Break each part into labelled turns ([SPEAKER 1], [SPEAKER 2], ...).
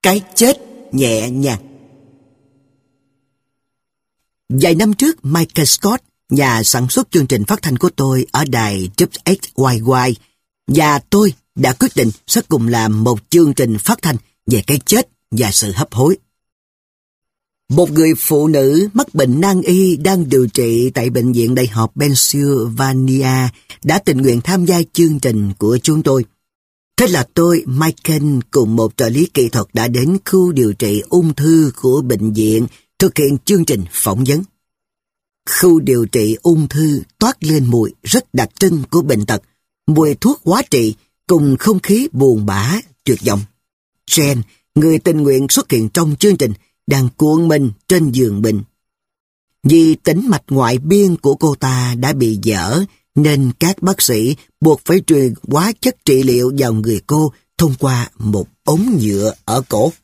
[SPEAKER 1] Cái chết nhẹ nhàng. Vài năm trước, Michael Scott, nhà sản xuất chương trình phát thanh của tôi ở đài WXYY, và tôi đã quyết định sẽ cùng làm một chương trình phát thanh về cái chết và sự hấp hối. Một người phụ nữ mắc bệnh nan y đang điều trị tại Bệnh viện Đại học Pennsylvania đã tình nguyện tham gia chương trình của chúng tôi. Thế là tôi, Michael cùng một trợ lý kỹ thuật đã đến khu điều trị ung thư của bệnh viện thực hiện chương trình phỏng vấn. Khu điều trị ung thư toát lên mùi rất đặc trưng của bệnh tật, mùi thuốc hóa trị cùng không khí buồn bã, tuyệt vọng. Jen, người tình nguyện xuất hiện trong chương trình, đang cuộn mình trên giường bệnh. Vì tĩnh mạch ngoại biên của cô ta đã bị vỡ, nên các bác sĩ buộc phải truyền hóa chất trị liệu vào người cô thông qua một ống nhựa ở cổ.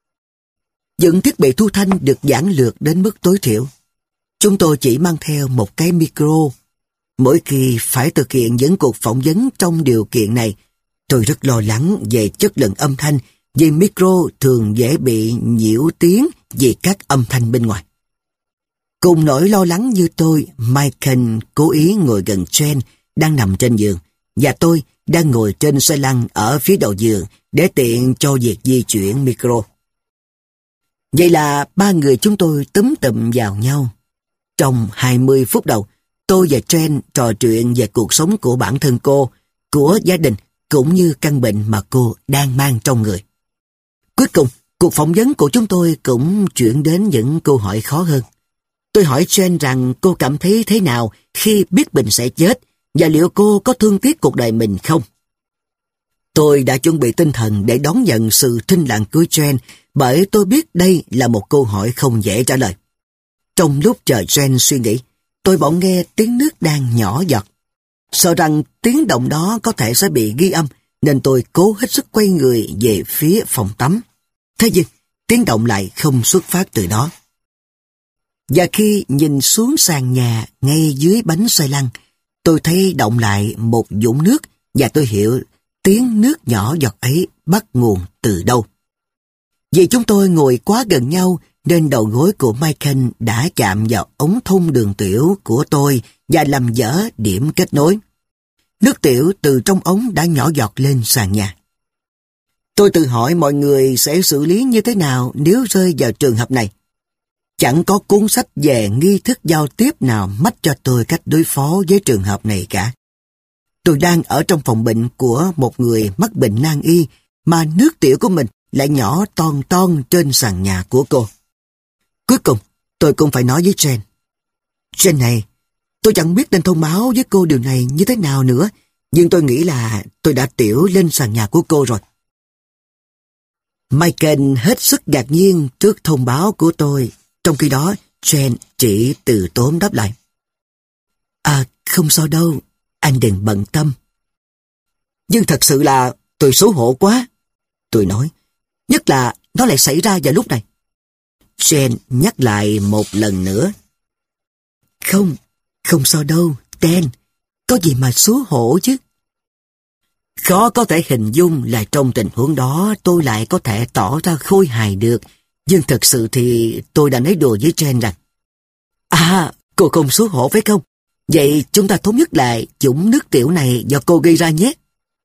[SPEAKER 1] Những thiết bị thu thanh được giản lược đến mức tối thiểu. Chúng tôi chỉ mang theo một cái micro. Mỗi khi phải thực hiện những cuộc phỏng vấn trong điều kiện này, tôi rất lo lắng về chất lượng âm thanh, vì micro thường dễ bị nhiễu tiếng vì các âm thanh bên ngoài. Cùng nỗi lo lắng như tôi, Michael cố ý ngồi gần Jen đang nằm trên giường, và tôi đang ngồi trên xe lăn ở phía đầu giường để tiện cho việc di chuyển micro. Vậy là ba người chúng tôi túm tụm vào nhau. Trong 20 phút đầu, tôi và Jen trò chuyện về cuộc sống của bản thân cô, của gia đình, cũng như căn bệnh mà cô đang mang trong người. Cuối cùng, cuộc phỏng vấn của chúng tôi cũng chuyển đến những câu hỏi khó hơn. Tôi hỏi Jen rằng cô cảm thấy thế nào khi biết mình sẽ chết, và liệu cô có thương tiếc cuộc đời mình không? Tôi đã chuẩn bị tinh thần để đón nhận sự thinh lặng của Jen, bởi tôi biết đây là một câu hỏi không dễ trả lời. Trong lúc chờ Jen suy nghĩ, tôi bỗng nghe tiếng nước đang nhỏ giọt. Sợ rằng tiếng động đó có thể sẽ bị ghi âm, nên tôi cố hết sức quay người về phía phòng tắm. Thế nhưng, tiếng động lại không xuất phát từ đó. Và khi nhìn xuống sàn nhà ngay dưới bánh xe lăn, tôi thấy động lại một vũng nước, và tôi hiểu tiếng nước nhỏ giọt ấy bắt nguồn từ đâu. Vì chúng tôi ngồi quá gần nhau, nên đầu gối của Michael đã chạm vào ống thông đường tiểu của tôi và làm vỡ điểm kết nối. Nước tiểu từ trong ống đã nhỏ giọt lên sàn nhà. Tôi tự hỏi mọi người sẽ xử lý như thế nào nếu rơi vào trường hợp này. Chẳng có cuốn sách về nghi thức giao tiếp nào mách cho tôi cách đối phó với trường hợp này cả. Tôi đang ở trong phòng bệnh của một người mắc bệnh nan y, mà nước tiểu của mình lại nhỏ ton ton trên sàn nhà của cô. Cuối cùng, tôi cũng phải nói với Jen. Jen này, tôi chẳng biết nên thông báo với cô điều này như thế nào nữa, nhưng tôi nghĩ là tôi đã tiểu lên sàn nhà của cô rồi. Michael hết sức ngạc nhiên trước thông báo của tôi. Trong khi đó, Jen chỉ từ tốn đáp lại. Không sao đâu, anh đừng bận tâm. Nhưng thật sự là tôi xấu hổ quá, tôi nói. Nhất là nó lại xảy ra vào lúc này. Jen nhắc lại một lần nữa. Không sao đâu, Dan. Có gì mà xấu hổ chứ. Khó có thể hình dung là trong tình huống đó tôi lại có thể tỏ ra khôi hài được. Nhưng thật sự thì tôi đã nói đùa với Jen rằng, cô không xấu hổ phải không? Vậy chúng ta thống nhất lại dũng nước tiểu này do cô gây ra nhé.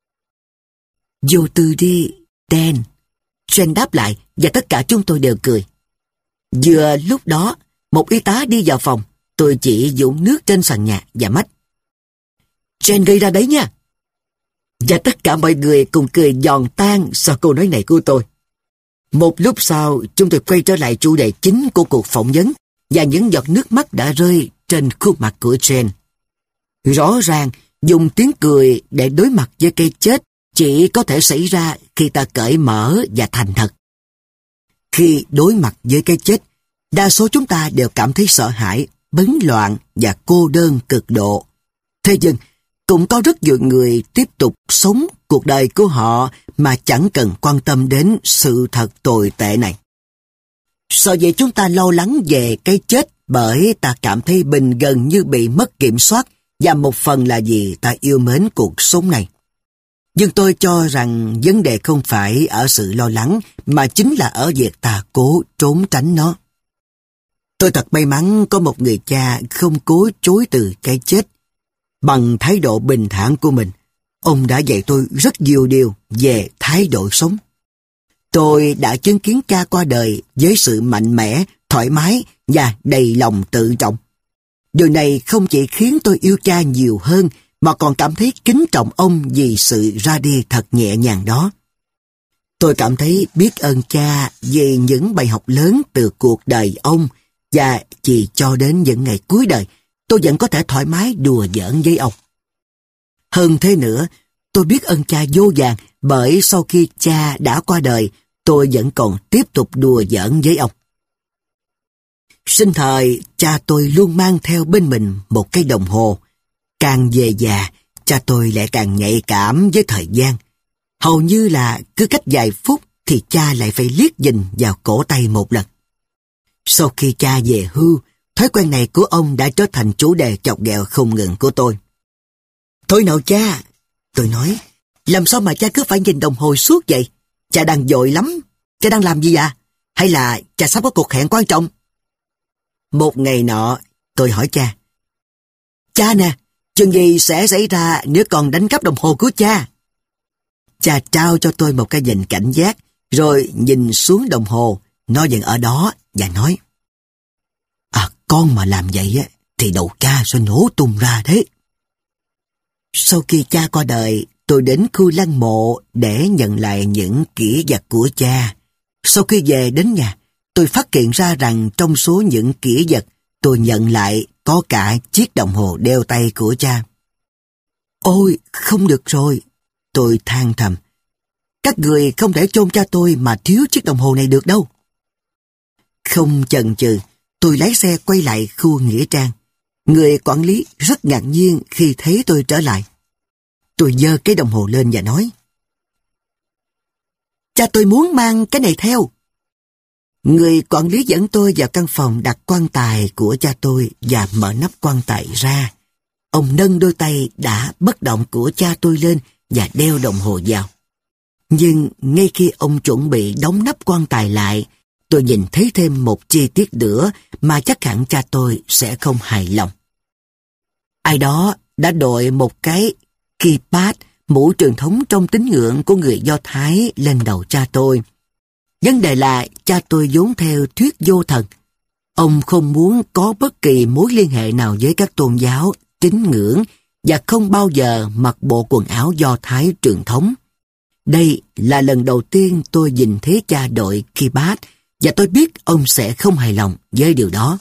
[SPEAKER 1] Vô tư đi, Dan. Jen đáp lại, và tất cả chúng tôi đều cười. Vừa lúc đó, một y tá đi vào phòng. Tôi chỉ dũng nước trên sàn nhà và mách. Jen gây ra đấy nha. Và tất cả mọi người cùng cười giòn tan sau câu nói này của tôi. Một lúc sau, chúng tôi quay trở lại chủ đề chính của cuộc phỏng vấn, và những giọt nước mắt đã rơi trên khuôn mặt của Jen. Rõ ràng, dùng tiếng cười để đối mặt với cái chết chỉ có thể xảy ra khi ta cởi mở và thành thật. Khi đối mặt với cái chết, đa số chúng ta đều cảm thấy sợ hãi, bấn loạn và cô đơn cực độ. Thế nhưng, cũng có rất nhiều người tiếp tục sống cuộc đời của họ mà chẳng cần quan tâm đến sự thật tồi tệ này. Sao vậy chúng ta lo lắng về cái chết bởi ta cảm thấy mình gần như bị mất kiểm soát, và một phần là vì ta yêu mến cuộc sống này. Nhưng tôi cho rằng vấn đề không phải ở sự lo lắng, mà chính là ở việc ta cố trốn tránh nó. Tôi thật may mắn có một người cha không cố chối từ cái chết. Bằng thái độ bình thản của mình, ông đã dạy tôi rất nhiều điều về thái độ sống. Tôi đã chứng kiến cha qua đời với sự mạnh mẽ, thoải mái và đầy lòng tự trọng. Điều này không chỉ khiến tôi yêu cha nhiều hơn, mà còn cảm thấy kính trọng ông vì sự ra đi thật nhẹ nhàng đó. Tôi cảm thấy biết ơn cha vì những bài học lớn từ cuộc đời ông, và chỉ cho đến những ngày cuối đời, tôi vẫn có thể thoải mái đùa giỡn với ông. Hơn thế nữa, tôi biết ơn cha vô vàn bởi sau khi cha đã qua đời, tôi vẫn còn tiếp tục đùa giỡn với ông. Sinh thời, cha tôi luôn mang theo bên mình một cái đồng hồ. Càng về già, cha tôi lại càng nhạy cảm với thời gian. Hầu như là cứ cách vài phút thì cha lại phải liếc nhìn vào cổ tay một lần. Sau khi cha về hưu, thói quen này của ông đã trở thành chủ đề chọc ghẹo không ngừng của tôi. Thôi nào cha, tôi nói, làm sao mà cha cứ phải nhìn đồng hồ suốt vậy? Cha đang vội lắm, cha đang làm gì à? Hay là cha sắp có cuộc hẹn quan trọng? Một ngày nọ, tôi hỏi cha. Cha nè, chuyện gì sẽ xảy ra nếu còn đánh cắp đồng hồ của cha? Cha trao cho tôi một cái nhìn cảnh giác, rồi nhìn xuống đồng hồ, nó vẫn ở đó và nói. Con mà làm vậy á, thì đầu cha sẽ nổ tung ra đấy. Sau khi cha qua đời, tôi đến khu lăng mộ để nhận lại những kỷ vật của cha. Sau khi về đến nhà, tôi phát hiện ra rằng trong số những kỷ vật tôi nhận lại có cả chiếc đồng hồ đeo tay của cha. Ôi, không được rồi, tôi than thầm. Các người không thể chôn cha tôi mà thiếu chiếc đồng hồ này được đâu. Không chần chừ, tôi lái xe quay lại khu nghĩa trang. Người quản lý rất ngạc nhiên khi thấy tôi trở lại. Tôi giơ cái đồng hồ lên và nói. Cha tôi muốn mang cái này theo. Người quản lý dẫn tôi vào căn phòng đặt quan tài của cha tôi và mở nắp quan tài ra. Ông nâng đôi tay đã bất động của cha tôi lên và đeo đồng hồ vào. Nhưng ngay khi ông chuẩn bị đóng nắp quan tài lại, tôi nhìn thấy thêm một chi tiết nữa mà chắc hẳn cha tôi sẽ không hài lòng. Ai đó đã đội một cái kippah, mũ truyền thống trong tín ngưỡng của người Do Thái lên đầu cha tôi. Vấn đề là cha tôi vốn theo thuyết vô thần. Ông không muốn có bất kỳ mối liên hệ nào với các tôn giáo, tín ngưỡng và không bao giờ mặc bộ quần áo Do Thái truyền thống. Đây là lần đầu tiên tôi nhìn thấy cha đội kippah và tôi biết ông sẽ không hài lòng với điều đó.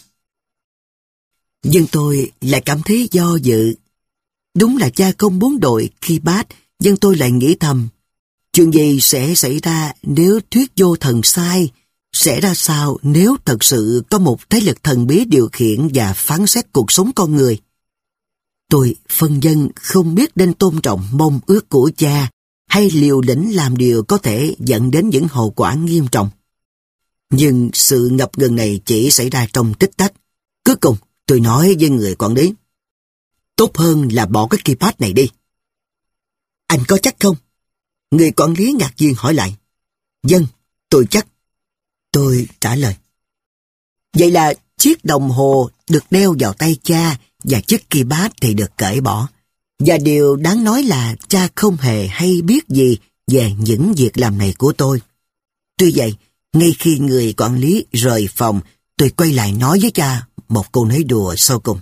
[SPEAKER 1] Nhưng tôi lại cảm thấy do dự. Đúng là cha không muốn đội kippah, nhưng tôi lại nghĩ thầm, chuyện gì sẽ xảy ra nếu thuyết vô thần sai? Sẽ ra sao nếu thật sự có một thế lực thần bí điều khiển và phán xét cuộc sống con người? Tôi phân vân không biết nên tôn trọng mong ước của cha hay liều lĩnh làm điều có thể dẫn đến những hậu quả nghiêm trọng. Nhưng sự ngập ngừng này chỉ xảy ra trong tích tắc. Cuối cùng tôi nói với người quản lý, tốt hơn là bỏ cái kippah này đi. Anh có chắc không? Người quản lý ngạc nhiên hỏi lại. Vâng, tôi chắc. Tôi trả lời. Vậy là chiếc đồng hồ được đeo vào tay cha và chiếc kippah thì được cởi bỏ. Và điều đáng nói là cha không hề hay biết gì về những việc làm này của tôi. Tuy vậy, ngay khi người quản lý rời phòng, tôi quay lại nói với cha một câu nói đùa sau cùng.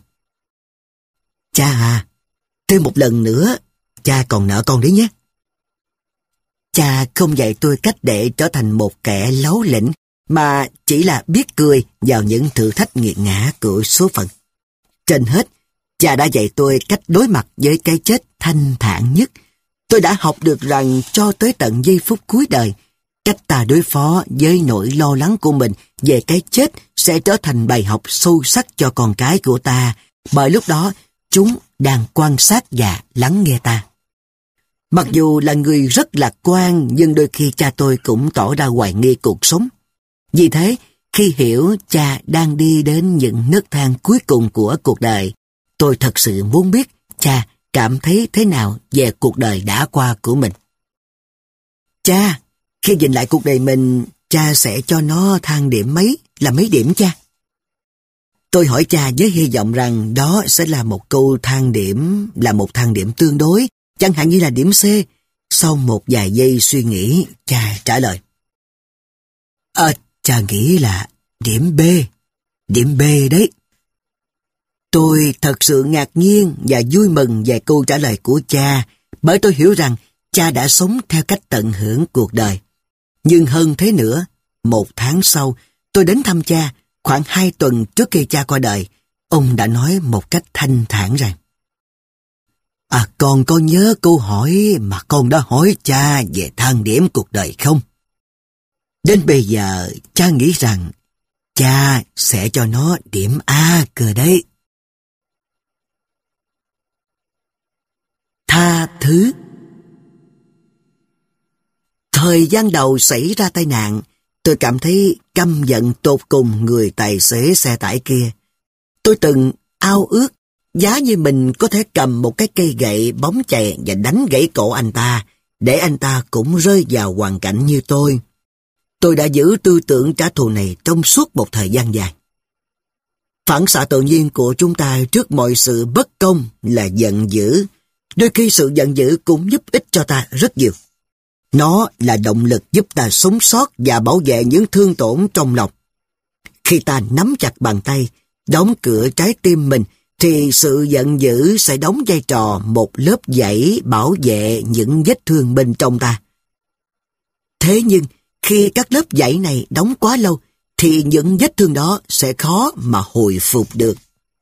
[SPEAKER 1] Cha à, thêm một lần nữa, cha còn nợ con đấy nhé. Cha không dạy tôi cách để trở thành một kẻ láu lĩnh, mà chỉ là biết cười vào những thử thách nghiệt ngã của số phận. Trên hết, cha đã dạy tôi cách đối mặt với cái chết thanh thản nhất. Tôi đã học được rằng cho tới tận giây phút cuối đời, cách ta đối phó với nỗi lo lắng của mình về cái chết sẽ trở thành bài học sâu sắc cho con cái của ta, bởi lúc đó chúng đang quan sát và lắng nghe ta. Mặc dù là người rất lạc quan, nhưng đôi khi cha tôi cũng tỏ ra hoài nghi cuộc sống. Vì thế, khi hiểu cha đang đi đến những nấc thang cuối cùng của cuộc đời, tôi thật sự muốn biết cha cảm thấy thế nào về cuộc đời đã qua của mình. Cha, khi nhìn lại cuộc đời mình, cha sẽ cho nó thang điểm mấy điểm cha? Tôi hỏi cha với hy vọng rằng đó sẽ là một thang điểm tương đối, chẳng hạn như là điểm C. Sau một vài giây suy nghĩ, cha trả lời. Cha nghĩ là điểm B. Điểm B đấy. Tôi thật sự ngạc nhiên và vui mừng về câu trả lời của cha, bởi tôi hiểu rằng cha đã sống theo cách tận hưởng cuộc đời. Nhưng hơn thế nữa, 1 tháng sau, tôi đến thăm cha, khoảng 2 tuần trước khi cha qua đời. Ông đã nói một cách thanh thản rằng, con có nhớ câu hỏi mà con đã hỏi cha về thang điểm cuộc đời không? Đến bây giờ, cha nghĩ rằng cha sẽ cho nó điểm A cơ đấy. Tha thứ. Thời gian đầu xảy ra tai nạn, tôi cảm thấy căm giận tột cùng người tài xế xe tải kia. Tôi từng ao ước giá như mình có thể cầm một cái cây gậy bóng chày và đánh gãy cổ anh ta, để anh ta cũng rơi vào hoàn cảnh như tôi. Tôi đã giữ tư tưởng trả thù này trong suốt một thời gian dài. Phản xạ tự nhiên của chúng ta trước mọi sự bất công là giận dữ. Đôi khi sự giận dữ cũng giúp ích cho ta rất nhiều. Nó là động lực giúp ta sống sót và bảo vệ những thương tổn trong lòng. Khi ta nắm chặt bàn tay, đóng cửa trái tim mình, thì sự giận dữ sẽ đóng vai trò một lớp dãy bảo vệ những vết thương bên trong ta. Thế nhưng, khi các lớp dãy này đóng quá lâu, thì những vết thương đó sẽ khó mà hồi phục được.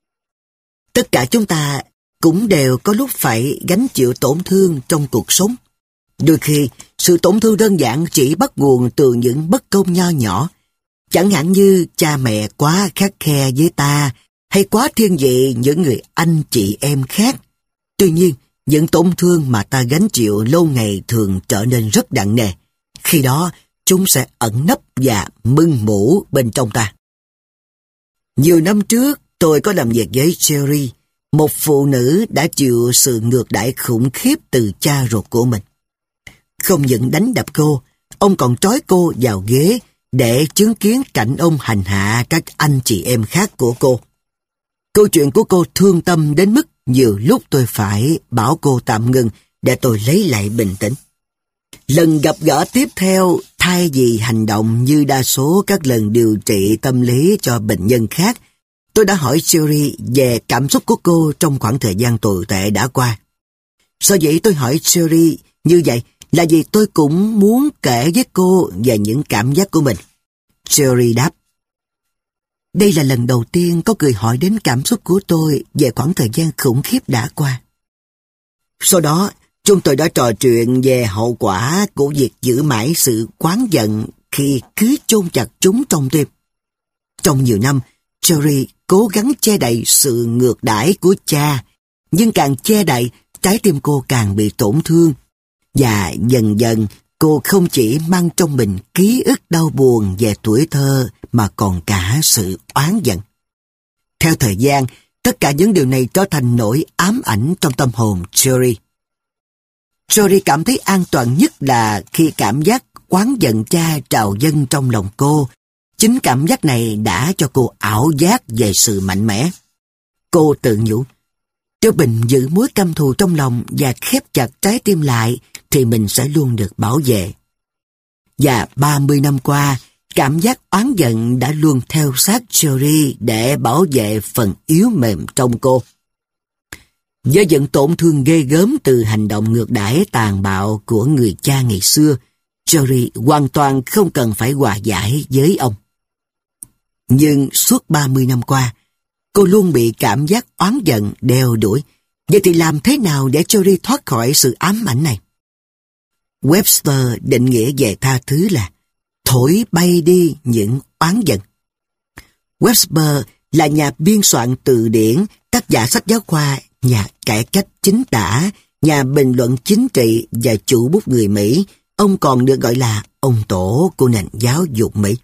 [SPEAKER 1] Tất cả chúng ta cũng đều có lúc phải gánh chịu tổn thương trong cuộc sống. Đôi khi, sự tổn thương đơn giản chỉ bắt nguồn từ những bất công nho nhỏ. Chẳng hạn như cha mẹ quá khắt khe với ta, hay quá thiên vị những người anh chị em khác. Tuy nhiên, những tổn thương mà ta gánh chịu lâu ngày thường trở nên rất nặng nề. Khi đó, chúng sẽ ẩn nấp và mưng mủ bên trong ta. Nhiều năm trước, tôi có làm việc với Cherry, một phụ nữ đã chịu sự ngược đãi khủng khiếp từ cha ruột của mình. Không những đánh đập cô, ông còn trói cô vào ghế để chứng kiến cảnh ông hành hạ các anh chị em khác của cô. Câu chuyện của cô thương tâm đến mức nhiều lúc tôi phải bảo cô tạm ngừng để tôi lấy lại bình tĩnh. Lần gặp gỡ tiếp theo, thay vì hành động như đa số các lần điều trị tâm lý cho bệnh nhân khác, tôi đã hỏi Cherry về cảm xúc của cô trong khoảng thời gian tồi tệ đã qua. Sao vậy tôi hỏi Cherry như vậy là vì tôi cũng muốn kể với cô về những cảm giác của mình. Cherry đáp, đây là lần đầu tiên có người hỏi đến cảm xúc của tôi về khoảng thời gian khủng khiếp đã qua. Sau đó, chúng tôi đã trò chuyện về hậu quả của việc giữ mãi sự oán giận khi cứ chôn chặt chúng trong tim. Trong nhiều năm, Cherry cố gắng che đậy sự ngược đãi của cha, nhưng càng che đậy, trái tim cô càng bị tổn thương. Và dần dần, cô không chỉ mang trong mình ký ức đau buồn về tuổi thơ mà còn cả sự oán giận. Theo thời gian, tất cả những điều này trở thành nỗi ám ảnh trong tâm hồn Cherry. Cherry cảm thấy an toàn nhất là khi cảm giác oán giận cha trào dâng trong lòng cô. Chính cảm giác này đã cho cô ảo giác về sự mạnh mẽ. Cô tự nhủ, nếu mình giữ mối căm thù trong lòng và khép chặt trái tim lại thì mình sẽ luôn được bảo vệ. Và 30 năm qua, cảm giác oán giận đã luôn theo sát Cherry để bảo vệ phần yếu mềm trong cô. Do những tổn thương ghê gớm từ hành động ngược đãi tàn bạo của người cha ngày xưa, Cherry hoàn toàn không cần phải hòa giải với ông. Nhưng suốt 30 năm qua, cô luôn bị cảm giác oán giận đeo đuổi. Vậy thì làm thế nào để Cherry thoát khỏi sự ám ảnh này? Webster định nghĩa về tha thứ là thổi bay đi những oán giận. Webster là nhà biên soạn từ điển, tác giả sách giáo khoa, nhà cải cách chính tả, nhà bình luận chính trị và chủ bút người Mỹ. Ông còn được gọi là ông tổ của nền giáo dục Mỹ.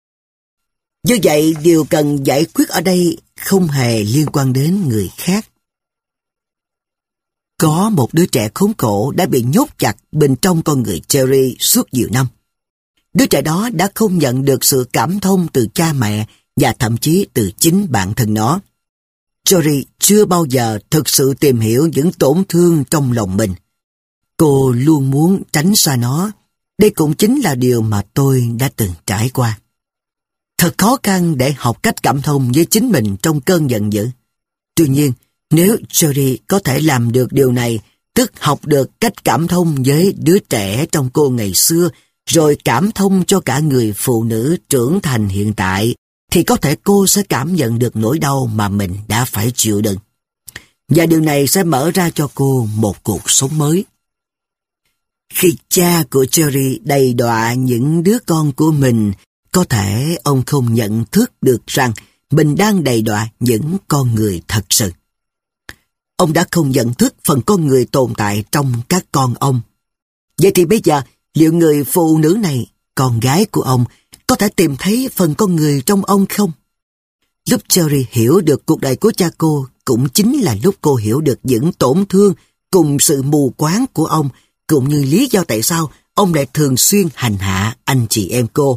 [SPEAKER 1] Như vậy, điều cần giải quyết ở đây không hề liên quan đến người khác. Có một đứa trẻ khốn khổ đã bị nhốt chặt bên trong con người Jerry suốt nhiều năm. Đứa trẻ đó đã không nhận được sự cảm thông từ cha mẹ và thậm chí từ chính bản thân nó. Jerry chưa bao giờ thực sự tìm hiểu những tổn thương trong lòng mình. Cô luôn muốn tránh xa nó. Đây cũng chính là điều mà tôi đã từng trải qua. Thật khó khăn để học cách cảm thông với chính mình trong cơn giận dữ. Tuy nhiên, nếu Jerry có thể làm được điều này, tức học được cách cảm thông với đứa trẻ trong cô ngày xưa, rồi cảm thông cho cả người phụ nữ trưởng thành hiện tại, thì có thể cô sẽ cảm nhận được nỗi đau mà mình đã phải chịu đựng. Và điều này sẽ mở ra cho cô một cuộc sống mới. Khi cha của Jerry đầy đọa những đứa con của mình, có thể ông không nhận thức được rằng mình đang đầy đọa những con người thật sự. Ông đã không nhận thức phần con người tồn tại trong các con ông. Vậy thì bây giờ, liệu người phụ nữ này, con gái của ông, có thể tìm thấy phần con người trong ông không? Lúc Jerry hiểu được cuộc đời của cha cô, cũng chính là lúc cô hiểu được những tổn thương cùng sự mù quáng của ông, cũng như lý do tại sao ông lại thường xuyên hành hạ anh chị em cô.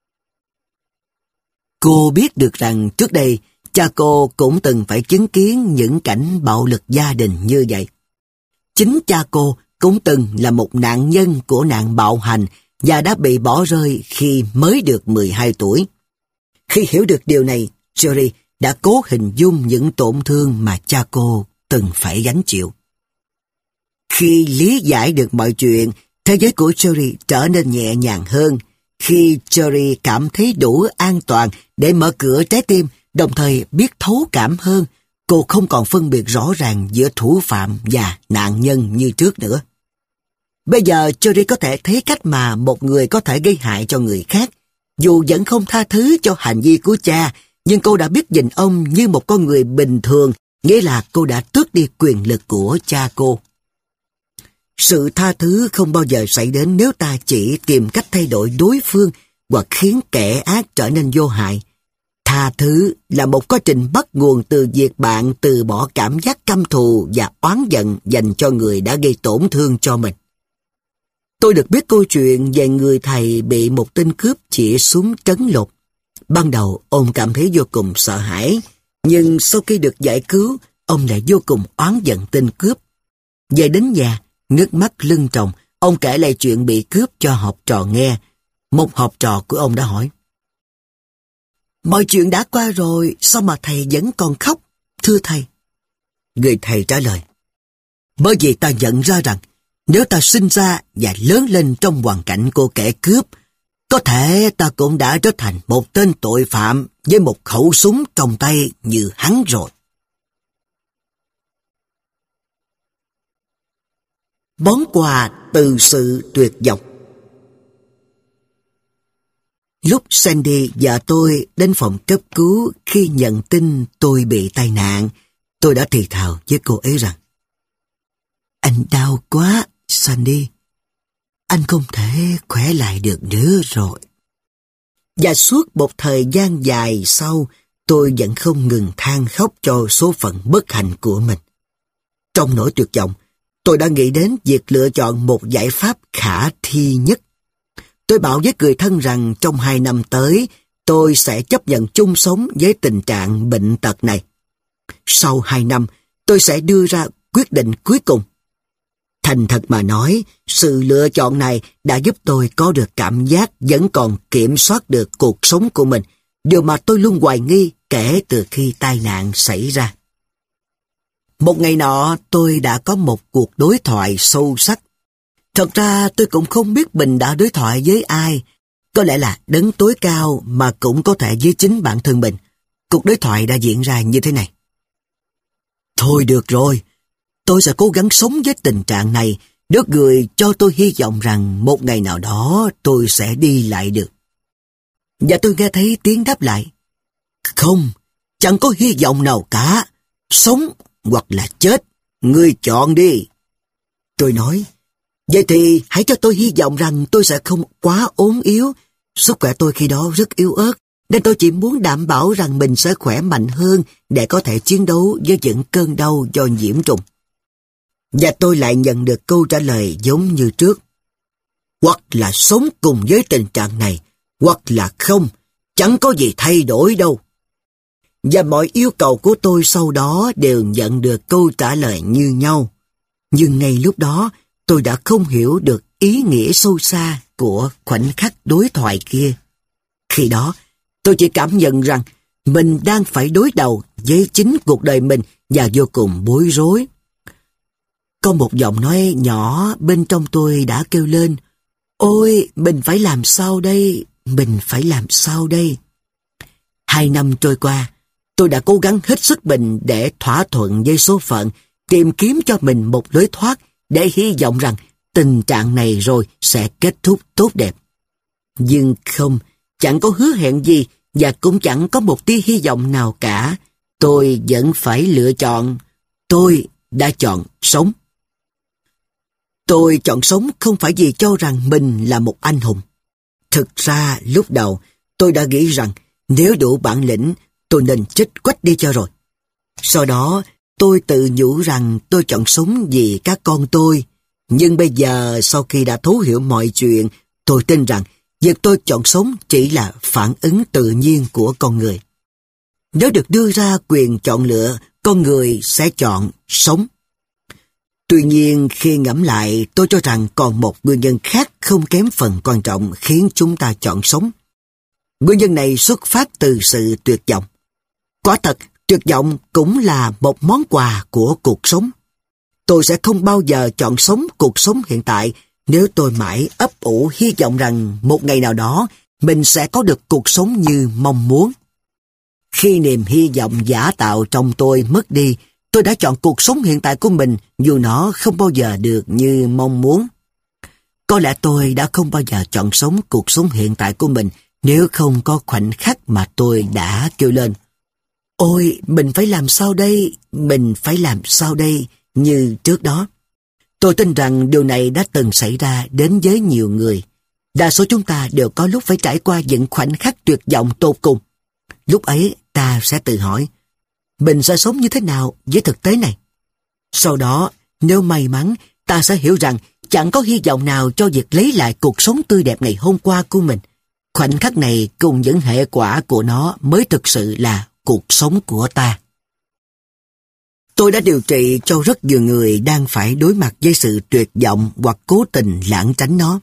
[SPEAKER 1] Cô biết được rằng trước đây, cha cô cũng từng phải chứng kiến những cảnh bạo lực gia đình như vậy. Chính cha cô cũng từng là một nạn nhân của nạn bạo hành và đã bị bỏ rơi khi mới được 12 tuổi. Khi hiểu được điều này, Jerry đã cố hình dung những tổn thương mà cha cô từng phải gánh chịu. Khi lý giải được mọi chuyện, thế giới của Jerry trở nên nhẹ nhàng hơn. Khi Jerry cảm thấy đủ an toàn để mở cửa trái tim, đồng thời biết thấu cảm hơn, cô không còn phân biệt rõ ràng giữa thủ phạm và nạn nhân như trước nữa. Bây giờ Jerry có thể thấy cách mà một người có thể gây hại cho người khác. Dù vẫn không tha thứ cho hành vi của cha, nhưng cô đã biết nhìn ông như một con người bình thường, nghĩa là cô đã tước đi quyền lực của cha cô. Sự tha thứ không bao giờ xảy đến nếu ta chỉ tìm cách thay đổi đối phương hoặc khiến kẻ ác trở nên vô hại. Tha thứ là một quá trình bắt nguồn từ việc bạn từ bỏ cảm giác căm thù và oán giận dành cho người đã gây tổn thương cho mình. Tôi được biết câu chuyện về người thầy bị một tên cướp chĩa súng trấn lột. Ban đầu ông cảm thấy vô cùng sợ hãi, nhưng sau khi được giải cứu, ông lại vô cùng oán giận tên cướp. Về đến nhà, nước mắt lưng tròng, ông kể lại chuyện bị cướp cho học trò nghe. Một học trò của ông đã hỏi: "Mọi chuyện đã qua rồi, sao mà thầy vẫn còn khóc, thưa thầy?" Người thầy trả lời: "Bởi vì ta nhận ra rằng, nếu ta sinh ra và lớn lên trong hoàn cảnh của kẻ cướp, có thể ta cũng đã trở thành một tên tội phạm với một khẩu súng trong tay như hắn rồi." Món quà từ sự tuyệt vọng. Lúc Sandy, vợ tôi, đến phòng cấp cứu khi nhận tin tôi bị tai nạn, tôi đã thì thào với cô ấy rằng: "Anh đau quá, Sandy. Anh không thể khỏe lại được nữa rồi." Và suốt một thời gian dài sau, tôi vẫn không ngừng than khóc cho số phận bất hạnh của mình. Trong nỗi tuyệt vọng, tôi đã nghĩ đến việc lựa chọn một giải pháp khả thi nhất. Tôi bảo với người thân rằng trong 2 năm tới, tôi sẽ chấp nhận chung sống với tình trạng bệnh tật này. Sau 2 năm, tôi sẽ đưa ra quyết định cuối cùng. Thành thật mà nói, sự lựa chọn này đã giúp tôi có được cảm giác vẫn còn kiểm soát được cuộc sống của mình, điều mà tôi luôn hoài nghi kể từ khi tai nạn xảy ra. Một ngày nọ, tôi đã có một cuộc đối thoại sâu sắc. Thật ra tôi cũng không biết mình đã đối thoại với ai. Có lẽ là đấng tối cao, mà cũng có thể với chính bản thân mình. Cuộc đối thoại đã diễn ra như thế này: "Thôi được rồi, tôi sẽ cố gắng sống với tình trạng này. Đức người cho tôi hy vọng rằng một ngày nào đó tôi sẽ đi lại được." Và tôi nghe thấy tiếng đáp lại: "Không, chẳng có hy vọng nào cả. Sống hoặc là chết, ngươi chọn đi." Tôi nói: "Vậy thì hãy cho tôi hy vọng rằng tôi sẽ không quá ốm yếu. Sức khỏe tôi khi đó rất yếu ớt, nên tôi chỉ muốn đảm bảo rằng mình sẽ khỏe mạnh hơn để có thể chiến đấu với những cơn đau do nhiễm trùng." Và tôi lại nhận được câu trả lời giống như trước. Hoặc là sống cùng với tình trạng này, hoặc là không, chẳng có gì thay đổi đâu. Và mọi yêu cầu của tôi sau đó đều nhận được câu trả lời như nhau. Nhưng ngay lúc đó, tôi đã không hiểu được ý nghĩa sâu xa của khoảnh khắc đối thoại kia. Khi đó, tôi chỉ cảm nhận rằng mình đang phải đối đầu với chính cuộc đời mình và vô cùng bối rối. Có một giọng nói nhỏ bên trong tôi đã kêu lên, ôi, mình phải làm sao đây? Mình phải làm sao đây? 2 năm trôi qua, tôi đã cố gắng hết sức mình để thỏa thuận với số phận, tìm kiếm cho mình một lối thoát để hy vọng rằng tình trạng này rồi sẽ kết thúc tốt đẹp. Nhưng không, chẳng có hứa hẹn gì và cũng chẳng có một tia hy vọng nào cả. Tôi vẫn phải lựa chọn. Tôi đã chọn sống. Tôi chọn sống không phải vì cho rằng mình là một anh hùng. Thực ra lúc đầu tôi đã nghĩ rằng nếu đủ bản lĩnh tôi nên chết quách đi cho rồi. Sau đó tôi tự nhủ rằng tôi chọn sống vì các con tôi. Nhưng bây giờ sau khi đã thấu hiểu mọi chuyện, tôi tin rằng việc tôi chọn sống chỉ là phản ứng tự nhiên của con người. Nếu được đưa ra quyền chọn lựa, con người sẽ chọn sống. Tuy nhiên khi ngẫm lại, tôi cho rằng còn một nguyên nhân khác không kém phần quan trọng khiến chúng ta chọn sống. Nguyên nhân này xuất phát từ sự tuyệt vọng. Quả thật, tuyệt vọng cũng là một món quà của cuộc sống. Tôi sẽ không bao giờ chọn sống cuộc sống hiện tại nếu tôi mãi ấp ủ hy vọng rằng một ngày nào đó mình sẽ có được cuộc sống như mong muốn. Khi niềm hy vọng giả tạo trong tôi mất đi, tôi đã chọn cuộc sống hiện tại của mình dù nó không bao giờ được như mong muốn. Có lẽ tôi đã không bao giờ chọn sống cuộc sống hiện tại của mình nếu không có khoảnh khắc mà tôi đã kêu lên. Ôi, mình phải làm sao đây? Mình phải làm sao đây? Như trước đó. Tôi tin rằng điều này đã từng xảy ra đến với nhiều người. Đa số chúng ta đều có lúc phải trải qua những khoảnh khắc tuyệt vọng tột cùng. Lúc ấy ta sẽ tự hỏi, mình sẽ sống như thế nào với thực tế này? Sau đó, nếu may mắn, ta sẽ hiểu rằng chẳng có hy vọng nào cho việc lấy lại cuộc sống tươi đẹp ngày hôm qua của mình. Khoảnh khắc này cùng những hệ quả của nó mới thực sự là cuộc sống của ta. Tôi đã điều trị cho rất nhiều người đang phải đối mặt với sự tuyệt vọng hoặc cố tình lảng tránh nó.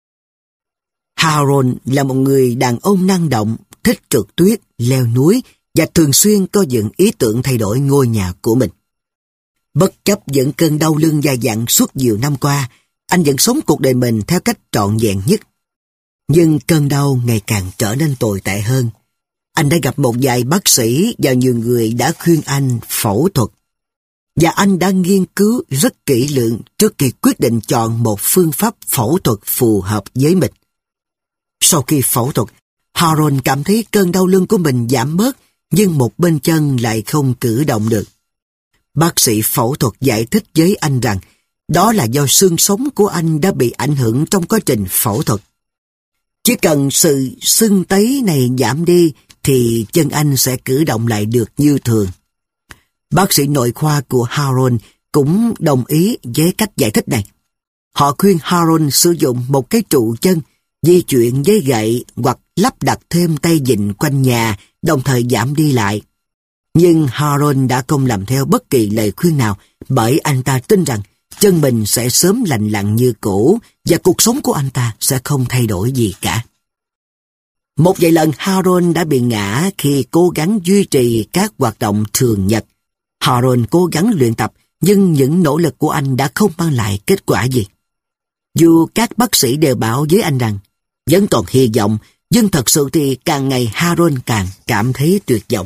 [SPEAKER 1] Harold là một người đàn ông năng động, thích trượt tuyết, leo núi và thường xuyên có những ý tưởng thay đổi ngôi nhà của mình. Bất chấp những cơn đau lưng dai dẳng suốt nhiều năm qua, anh vẫn sống cuộc đời mình theo cách trọn vẹn nhất. Nhưng cơn đau ngày càng trở nên tồi tệ hơn. Anh đã gặp một vài bác sĩ và nhiều người đã khuyên anh phẫu thuật. Và anh đã nghiên cứu rất kỹ lưỡng trước khi quyết định chọn một phương pháp phẫu thuật phù hợp với mình. Sau khi phẫu thuật, Harold cảm thấy cơn đau lưng của mình giảm bớt, nhưng một bên chân lại không cử động được. Bác sĩ phẫu thuật giải thích với anh rằng đó là do xương sống của anh đã bị ảnh hưởng trong quá trình phẫu thuật. Chỉ cần sự sưng tấy này giảm đi thì chân anh sẽ cử động lại được như thường. Bác sĩ nội khoa của Harold cũng đồng ý với cách giải thích này. Họ khuyên Harold sử dụng một cái trụ chân, di chuyển với gậy hoặc lắp đặt thêm tay vịn quanh nhà, đồng thời giảm đi lại. Nhưng Harold đã không làm theo bất kỳ lời khuyên nào bởi anh ta tin rằng chân mình sẽ sớm lành lặn như cũ và cuộc sống của anh ta sẽ không thay đổi gì cả. Một vài lần Harold đã bị ngã khi cố gắng duy trì các hoạt động thường nhật. Harold cố gắng luyện tập nhưng những nỗ lực của anh đã không mang lại kết quả gì. Dù các bác sĩ đều bảo với anh rằng vẫn còn hy vọng, nhưng thật sự thì càng ngày Harold càng cảm thấy tuyệt vọng.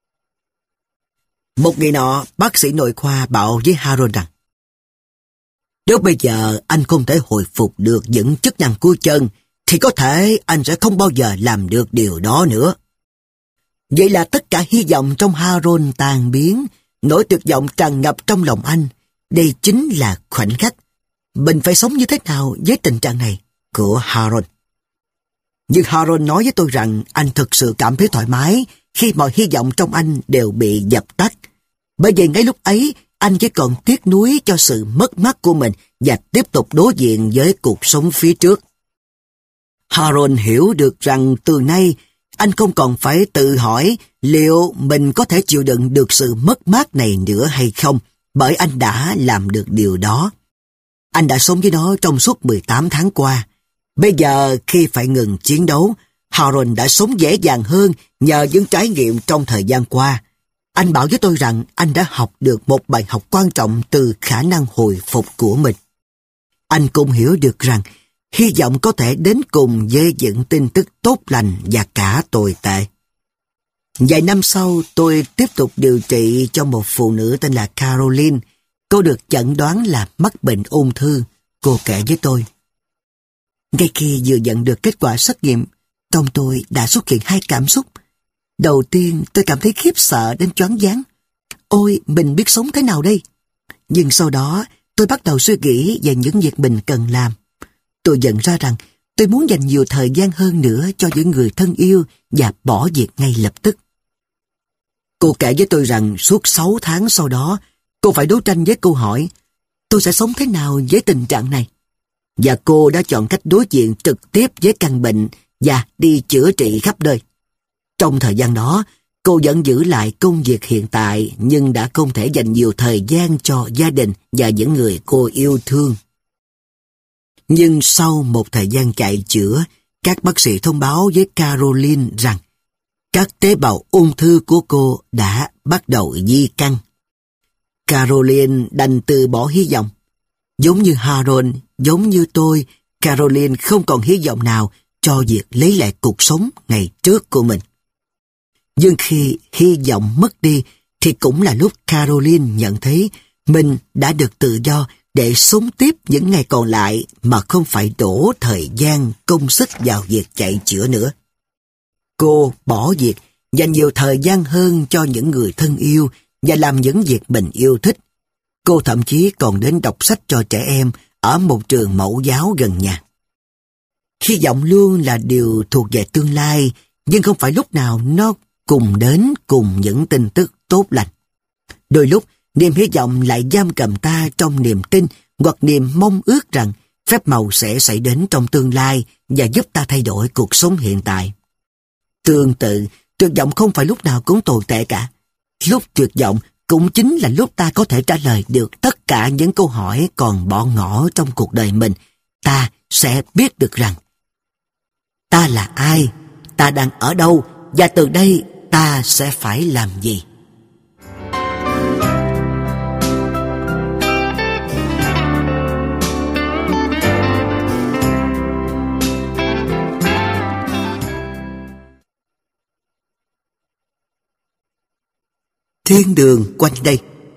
[SPEAKER 1] Một ngày nọ, bác sĩ nội khoa bảo với Harold rằng nếu bây giờ anh không thể hồi phục được những chức năng của chân, thì có thể anh sẽ không bao giờ làm được điều đó nữa. Vậy là tất cả hy vọng trong Harold tan biến, nỗi tuyệt vọng tràn ngập trong lòng anh. Đây chính là khoảnh khắc mình phải sống như thế nào với tình trạng này của Harold. Nhưng Harold nói với tôi rằng anh thực sự cảm thấy thoải mái khi mọi hy vọng trong anh đều bị dập tắt. Bởi vì ngay lúc ấy, anh chỉ còn tiếc nuối cho sự mất mát của mình và tiếp tục đối diện với cuộc sống phía trước. Harold hiểu được rằng từ nay anh không còn phải tự hỏi liệu mình có thể chịu đựng được sự mất mát này nữa hay không, bởi anh đã làm được điều đó. Anh đã sống với nó trong suốt 18 tháng qua. Bây giờ khi phải ngừng chiến đấu, Harold đã sống dễ dàng hơn nhờ những trải nghiệm trong thời gian qua. Anh bảo với tôi rằng anh đã học được một bài học quan trọng từ khả năng hồi phục của mình. Anh cũng hiểu được rằng hy vọng có thể đến cùng với những tin tức tốt lành và cả tồi tệ. Vài năm sau, tôi tiếp tục điều trị cho một phụ nữ tên là Caroline. Cô được chẩn đoán là mắc bệnh ung thư. Cô kể với tôi: ngay khi vừa nhận được kết quả xét nghiệm, trong tôi đã xuất hiện hai cảm xúc. Đầu tiên, tôi cảm thấy khiếp sợ đến choáng váng. Ôi, mình biết sống thế nào đây? Nhưng sau đó, tôi bắt đầu suy nghĩ về những việc mình cần làm. Tôi nhận ra rằng tôi muốn dành nhiều thời gian hơn nữa cho những người thân yêu và bỏ việc ngay lập tức. Cô kể với tôi rằng suốt 6 tháng sau đó, cô phải đấu tranh với câu hỏi: tôi sẽ sống thế nào với tình trạng này? Và cô đã chọn cách đối diện trực tiếp với căn bệnh và đi chữa trị khắp nơi. Trong thời gian đó, cô vẫn giữ lại công việc hiện tại nhưng đã không thể dành nhiều thời gian cho gia đình và những người cô yêu thương. Nhưng sau một thời gian chạy chữa, các bác sĩ thông báo với Caroline rằng các tế bào ung thư của cô đã bắt đầu di căn. Caroline đành từ bỏ hy vọng. Giống như Harold, giống như tôi, Caroline không còn hy vọng nào cho việc lấy lại cuộc sống ngày trước của mình. Nhưng khi hy vọng mất đi, thì cũng là lúc Caroline nhận thấy mình đã được tự do để sống tiếp những ngày còn lại mà không phải đổ thời gian, công sức vào việc chạy chữa nữa. Cô bỏ việc, dành nhiều thời gian hơn cho những người thân yêu và làm những việc mình yêu thích. Cô thậm chí còn đến đọc sách cho trẻ em ở một trường mẫu giáo gần nhà. Hy vọng luôn là điều thuộc về tương lai, nhưng không phải lúc nào nó cùng đến cùng những tin tức tốt lành. Đôi lúc, niềm hy vọng lại giam cầm ta trong niềm tin hoặc niềm mong ước rằng phép màu sẽ xảy đến trong tương lai và giúp ta thay đổi cuộc sống hiện tại. Tương tự, tuyệt vọng không phải lúc nào cũng tồi tệ cả. Lúc tuyệt vọng cũng chính là lúc ta có thể trả lời được tất cả những câu hỏi còn bỏ ngỏ trong cuộc đời mình. Ta sẽ biết được rằng ta là ai, ta đang ở đâu và từ đây ta sẽ phải làm gì. Thiên đường quanh đây.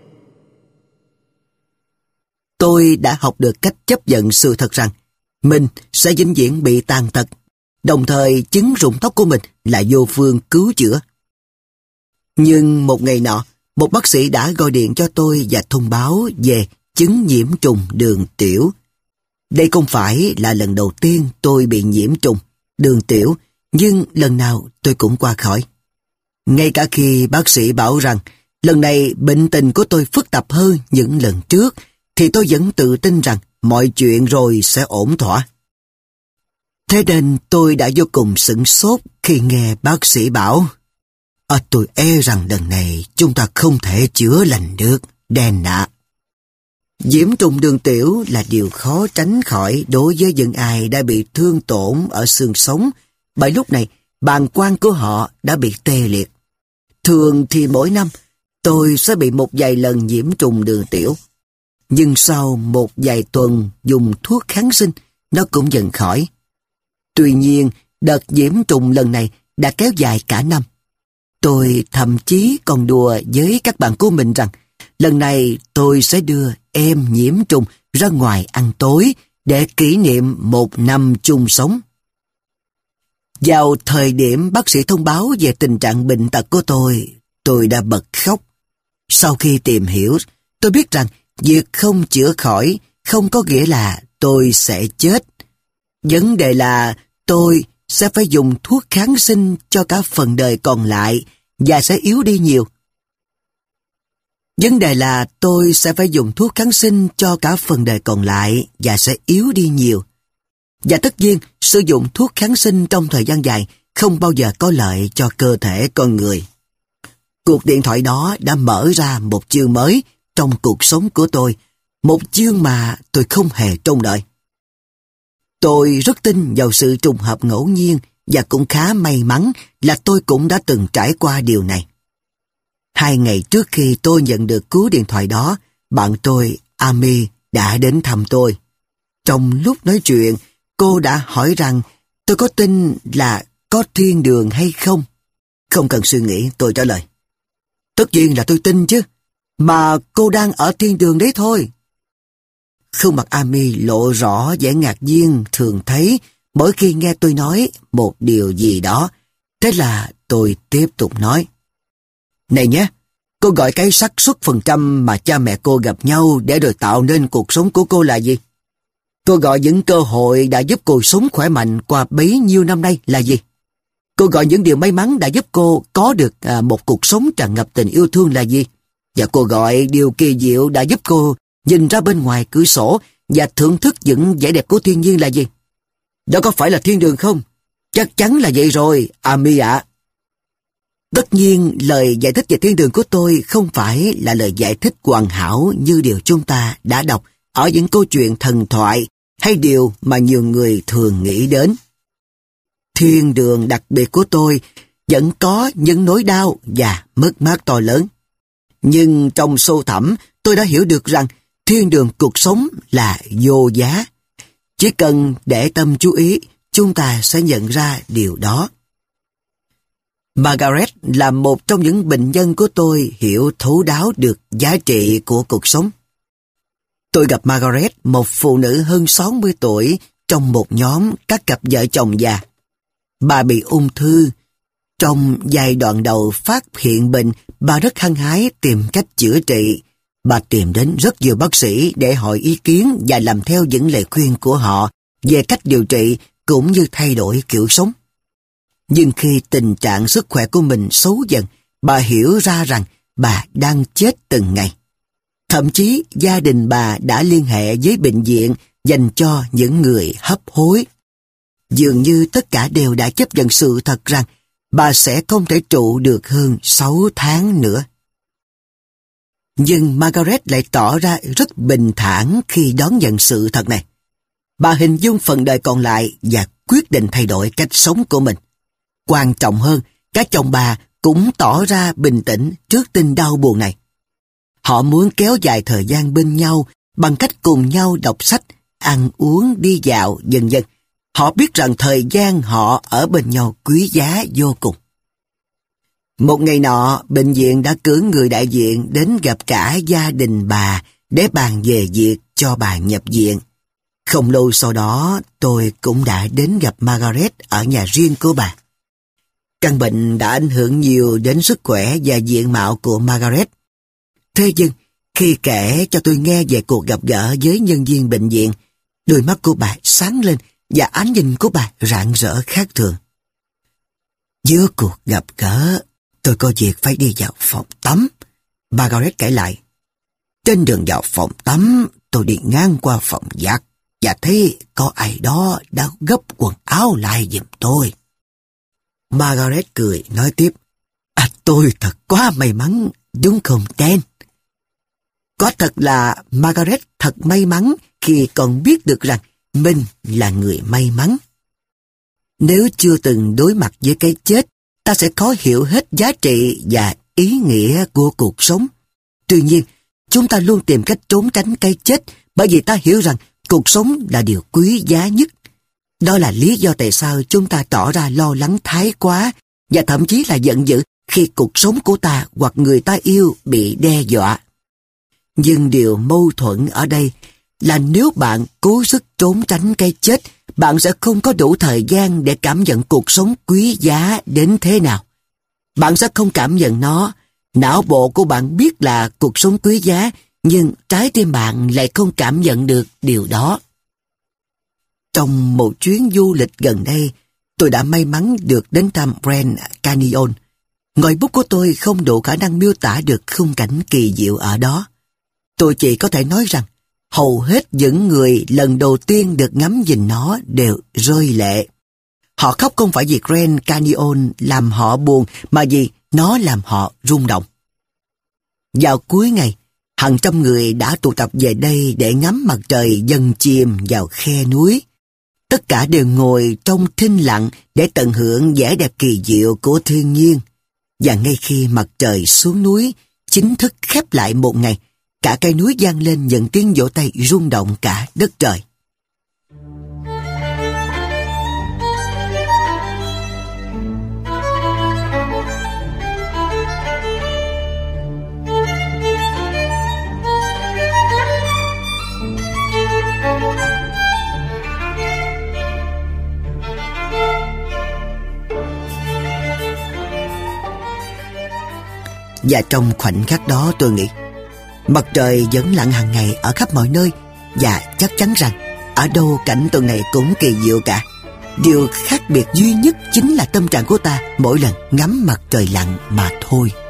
[SPEAKER 1] Tôi đã học được cách chấp nhận sự thật rằng mình sẽ vĩnh viễn bị tàn tật, đồng thời chứng rụng tóc của mình là vô phương cứu chữa. Nhưng một ngày nọ, một bác sĩ đã gọi điện cho tôi và thông báo về chứng nhiễm trùng đường tiểu. Đây không phải là lần đầu tiên tôi bị nhiễm trùng đường tiểu, nhưng lần nào tôi cũng qua khỏi. Ngay cả khi bác sĩ bảo rằng lần này bệnh tình của tôi phức tạp hơn những lần trước, thì tôi vẫn tự tin rằng mọi chuyện rồi sẽ ổn thỏa. Thế nên tôi đã vô cùng sửng sốt khi nghe bác sĩ bảo: tôi e rằng lần này chúng ta không thể chữa lành được, Dan ạ. Nhiễm trùng đường tiểu là điều khó tránh khỏi đối với những ai đã bị thương tổn ở xương sống, bởi lúc này bàng quang của họ đã bị tê liệt. Thường thì mỗi năm tôi sẽ bị một vài lần nhiễm trùng đường tiểu. Nhưng sau một vài tuần dùng thuốc kháng sinh, nó cũng dần khỏi. Tuy nhiên, đợt nhiễm trùng lần này đã kéo dài cả năm. Tôi thậm chí còn đùa với các bạn của mình rằng lần này tôi sẽ đưa em nhiễm trùng ra ngoài ăn tối để kỷ niệm 1 năm chung sống. Vào thời điểm bác sĩ thông báo về tình trạng bệnh tật của tôi đã bật khóc. Sau khi tìm hiểu, tôi biết rằng việc không chữa khỏi không có nghĩa là tôi sẽ chết. Vấn đề là tôi sẽ phải dùng thuốc kháng sinh cho cả phần đời còn lại và sẽ yếu đi nhiều. Vấn đề là tôi sẽ phải dùng thuốc kháng sinh cho cả phần đời còn lại và sẽ yếu đi nhiều. Và tất nhiên, sử dụng thuốc kháng sinh trong thời gian dài không bao giờ có lợi cho cơ thể con người. Cuộc điện thoại đó đã mở ra một chương mới trong cuộc sống của tôi, một chương mà tôi không hề trông đợi. Tôi rất tin vào sự trùng hợp ngẫu nhiên và cũng khá may mắn là tôi cũng đã từng trải qua điều này. 2 ngày trước khi tôi nhận được cú điện thoại đó, bạn tôi, Amy, đã đến thăm tôi. Trong lúc nói chuyện, cô đã hỏi rằng tôi có tin là có thiên đường hay không? Không cần suy nghĩ, tôi trả lời. Tất nhiên là tôi tin chứ, mà cô đang ở thiên đường đấy thôi. Khuôn mặt Amy lộ rõ vẻ ngạc nhiên thường thấy mỗi khi nghe tôi nói một điều gì đó. Thế là tôi tiếp tục nói. Này nhé, cô gọi cái xác suất phần trăm mà cha mẹ cô gặp nhau để rồi tạo nên cuộc sống của cô là gì? Cô gọi những cơ hội đã giúp cô sống khỏe mạnh qua bấy nhiêu năm nay là gì? Cô gọi những điều may mắn đã giúp cô có được một cuộc sống tràn ngập tình yêu thương là gì? Và cô gọi điều kỳ diệu đã giúp cô nhìn ra bên ngoài cửa sổ và thưởng thức những vẻ đẹp của thiên nhiên là gì? Đó có phải là thiên đường không? Chắc chắn là vậy rồi, Amy ạ. Tất nhiên, lời giải thích về thiên đường của tôi không phải là lời giải thích hoàn hảo như điều chúng ta đã đọc ở những câu chuyện thần thoại hay điều mà nhiều người thường nghĩ đến. Thiên đường đặc biệt của tôi vẫn có những nỗi đau và mất mát to lớn. Nhưng trong sâu thẳm, tôi đã hiểu được rằng thiên đường cuộc sống là vô giá. Chỉ cần để tâm chú ý, chúng ta sẽ nhận ra điều đó. Margaret là một trong những bệnh nhân của tôi hiểu thấu đáo được giá trị của cuộc sống. Tôi gặp Margaret, một phụ nữ hơn 60 tuổi, trong một nhóm các cặp vợ chồng già. Bà bị ung thư. Trong giai đoạn đầu phát hiện bệnh, bà rất hăng hái tìm cách chữa trị. Bà tìm đến rất nhiều bác sĩ để hỏi ý kiến và làm theo những lời khuyên của họ về cách điều trị cũng như thay đổi kiểu sống. Nhưng khi tình trạng sức khỏe của mình xấu dần, bà hiểu ra rằng bà đang chết từng ngày. Thậm chí gia đình bà đã liên hệ với bệnh viện dành cho những người hấp hối. Dường như tất cả đều đã chấp nhận sự thật rằng bà sẽ không thể trụ được hơn 6 tháng nữa. Nhưng Margaret lại tỏ ra rất bình thản khi đón nhận sự thật này. Bà hình dung phần đời còn lại và quyết định thay đổi cách sống của mình. Quan trọng hơn, các chồng bà cũng tỏ ra bình tĩnh trước tin đau buồn này. Họ muốn kéo dài thời gian bên nhau bằng cách cùng nhau đọc sách, ăn uống, đi dạo, vân vân. Họ biết rằng thời gian họ ở bên nhau quý giá vô cùng. Một ngày nọ, bệnh viện đã cử người đại diện đến gặp cả gia đình bà để bàn về việc cho bà nhập viện. Không lâu sau đó, tôi cũng đã đến gặp Margaret ở nhà riêng của bà. Căn bệnh đã ảnh hưởng nhiều đến sức khỏe và diện mạo của Margaret. Thế nhưng, khi kể cho tôi nghe về cuộc gặp gỡ với nhân viên bệnh viện, đôi mắt của bà sáng lên và ánh nhìn của bà rạng rỡ khác thường. Giữa cuộc gặp gỡ, tôi có việc phải đi vào phòng tắm. Margaret kể lại. Trên đường vào phòng tắm, tôi đi ngang qua phòng giặt và thấy có ai đó đã gấp quần áo lại giùm tôi. Margaret cười nói tiếp. Tôi thật quá may mắn, đúng không Dan? Có thật là Margaret thật may mắn khi còn biết được rằng mình là người may mắn. Nếu chưa từng đối mặt với cái chết, ta sẽ khó hiểu hết giá trị và ý nghĩa của cuộc sống. Tuy nhiên, chúng ta luôn tìm cách trốn tránh cái chết bởi vì ta hiểu rằng cuộc sống là điều quý giá nhất. Đó là lý do tại sao chúng ta tỏ ra lo lắng thái quá và thậm chí là giận dữ khi cuộc sống của ta hoặc người ta yêu bị đe dọa. Nhưng điều mâu thuẫn ở đây là nếu bạn cố sức trốn tránh cái chết, bạn sẽ không có đủ thời gian để cảm nhận cuộc sống quý giá đến thế nào. Bạn sẽ không cảm nhận nó. Não bộ của bạn biết là cuộc sống quý giá, nhưng trái tim bạn lại không cảm nhận được điều đó. Trong một chuyến du lịch gần đây, tôi đã may mắn được đến thăm Grand Canyon. Ngòi bút của tôi không đủ khả năng miêu tả được khung cảnh kỳ diệu ở đó. Tôi chỉ có thể nói rằng hầu hết những người lần đầu tiên được ngắm nhìn nó đều rơi lệ. Họ khóc không phải vì Grand Canyon làm họ buồn, mà vì nó làm họ rung động. Vào cuối ngày, hàng trăm người đã tụ tập về đây để ngắm mặt trời dần chìm vào khe núi. Tất cả đều ngồi trong thinh lặng để tận hưởng vẻ đẹp kỳ diệu của thiên nhiên. Và ngay khi mặt trời xuống núi, chính thức khép lại một ngày, cả cây núi vang lên những tiếng vỗ tay rung động cả đất trời. Và trong khoảnh khắc đó tôi nghĩ, mặt trời vẫn lặn hàng ngày ở khắp mọi nơi, và chắc chắn rằng ở đâu cảnh tượng này cũng kỳ diệu cả. Điều khác biệt duy nhất chính là tâm trạng của ta mỗi lần ngắm mặt trời lặn mà thôi.